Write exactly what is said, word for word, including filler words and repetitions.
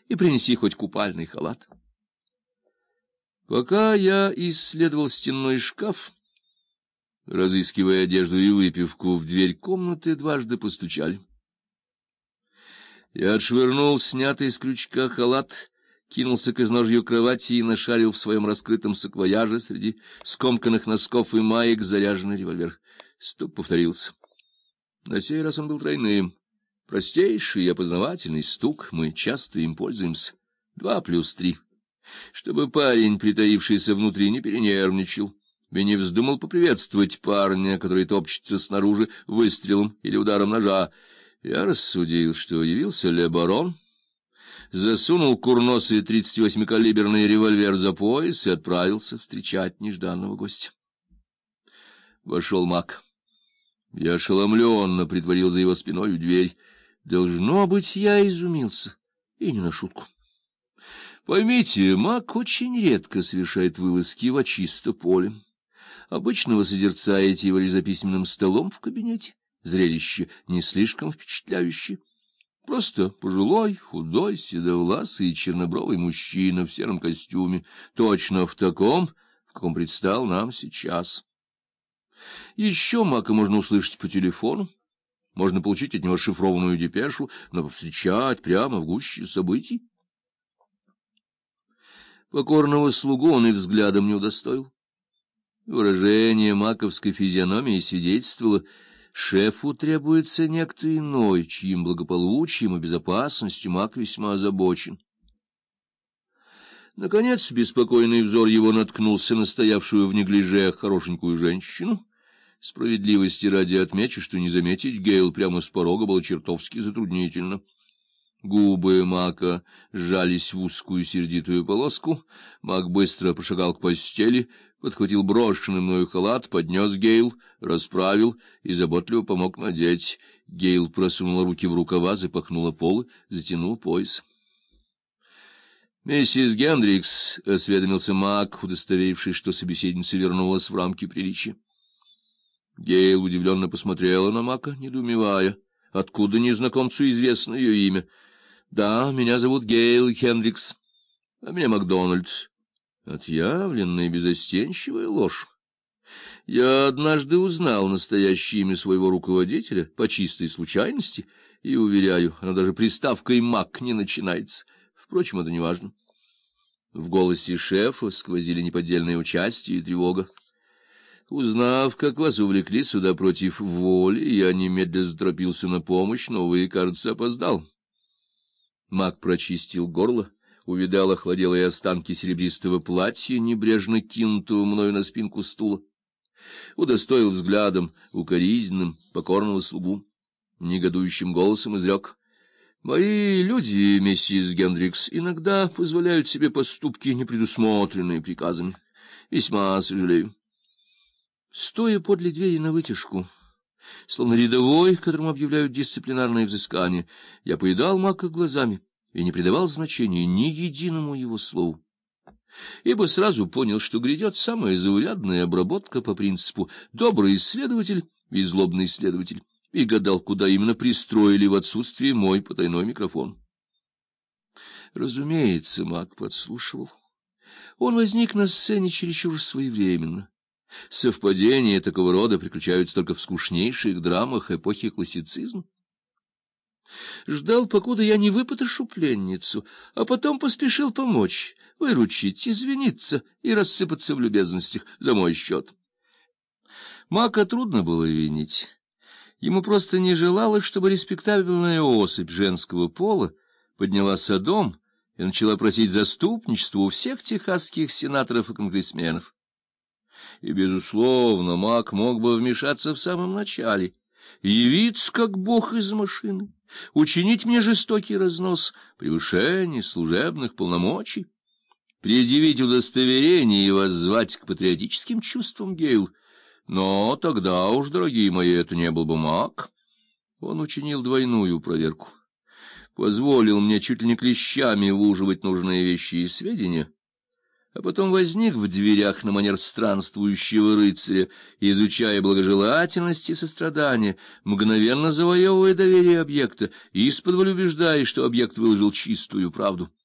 и принеси хоть купальный халат. Пока я исследовал стенной шкаф, разыскивая одежду и выпивку, в дверь комнаты дважды постучали. Я отшвырнул снятый с крючка халат, кинулся к изножью кровати и нашарил в своем раскрытом саквояже среди скомканных носков и маек заряженный револьвер. Стук повторился. На сей раз он был тройным. Простейший и опознавательный стук, мы часто им пользуемся. Два плюс три. Чтобы парень, притаившийся внутри, не перенервничал и не вздумал поприветствовать парня, который топчется снаружи, выстрелом или ударом ножа. Я рассудил, что явился Ле Барон, засунул курносый тридцативосьмикалиберный револьвер за пояс и отправился встречать нежданного гостя. Вошел Мак. Я ошеломленно притворил за его спиной дверь. Должно быть, я изумился, и не на шутку. Поймите, Мак очень редко совершает вылазки во чисто поле. Обычно вы созерцаете его лишь за письменным столом в кабинете. Зрелище не слишком впечатляющее. Просто пожилой, худой, седовласый и чернобровый мужчина в сером костюме, точно в таком, в каком предстал нам сейчас. Еще Мака можно услышать по телефону, можно получить от него шифрованную депешу, но повстречать прямо в гуще событий. Покорного слугу он и взглядом не удостоил. Выражение маковской физиономии свидетельствовало: шефу требуется некто иной, чьим благополучием и безопасностью Мак весьма озабочен. Наконец беспокойный взор его наткнулся на стоявшую в неглиже хорошенькую женщину. Справедливости ради отмечу, что не заметить Гейл прямо с порога было чертовски затруднительно. Губы Мака сжались в узкую сердитую полоску. Мак быстро пошагал к постели, подхватил брошенный мною халат, поднес Гейл, расправил и заботливо помог надеть. Гейл просунула руки в рукава, запахнула полы, затянул пояс. — Миссис Гендрикс, — осведомился Мак, удостоверившись, что собеседница вернулась в рамки приличия. Гейл удивленно посмотрела на Мака, недоумевая, откуда незнакомцу известно ее имя. — Да, меня зовут Гейл Хендрикс, а меня Макдональд. Отъявленная безостенчивая ложь. Я однажды узнал настоящее имя своего руководителя по чистой случайности, и, уверяю, оно даже приставкой «Мак» не начинается. Впрочем, это не важно. В голосе шефа сквозили неподдельное участие и тревога. Узнав, как вас увлекли сюда против воли, я немедленно заторопился на помощь, но вы, кажется, опоздал. Мак прочистил горло, увидал охладелые останки серебристого платья, небрежно кинутого мною на спинку стула, удостоил взглядом укоризненным покорного слугу, негодующим голосом изрек: — Мои люди, миссис Гендрикс, иногда позволяют себе поступки, не предусмотренные приказами. Весьма сожалею. Стоя подле двери навытяжку, словно рядовой, которому объявляют дисциплинарное взыскание, я поедал Мака глазами и не придавал значения ни единому его слову, ибо сразу понял, что грядет самая заурядная обработка по принципу «добрый исследователь и злобный исследователь», и гадал, куда именно пристроили в отсутствие мой потайной микрофон. Разумеется, Мак подслушивал. Он возник на сцене чересчур своевременно. Совпадения такого рода приключаются только в скучнейших драмах эпохи классицизма. Ждал, покуда я не выпотрошу пленницу, а потом поспешил помочь, выручить, извиниться и рассыпаться в любезностях за мой счет. Мака трудно было винить. Ему просто не желалось, чтобы респектабельная особь женского пола подняла содом и начала просить заступничества у всех техасских сенаторов и конгрессменов. И, безусловно, Мак мог бы вмешаться в самом начале, явиться как бог из машины, учинить мне жестокий разнос, превышение служебных полномочий, предъявить удостоверение и воззвать к патриотическим чувствам Гейл. Но тогда уж, дорогие мои, это не был бы Мак. Он учинил двойную проверку. Позволил мне чуть ли не клещами выуживать нужные вещи и сведения, а потом возник в дверях на манер странствующего рыцаря, изучая благожелательность и сострадание, мгновенно завоевывая доверие объекта и исподволь убеждаясь, что объект выложил чистую правду.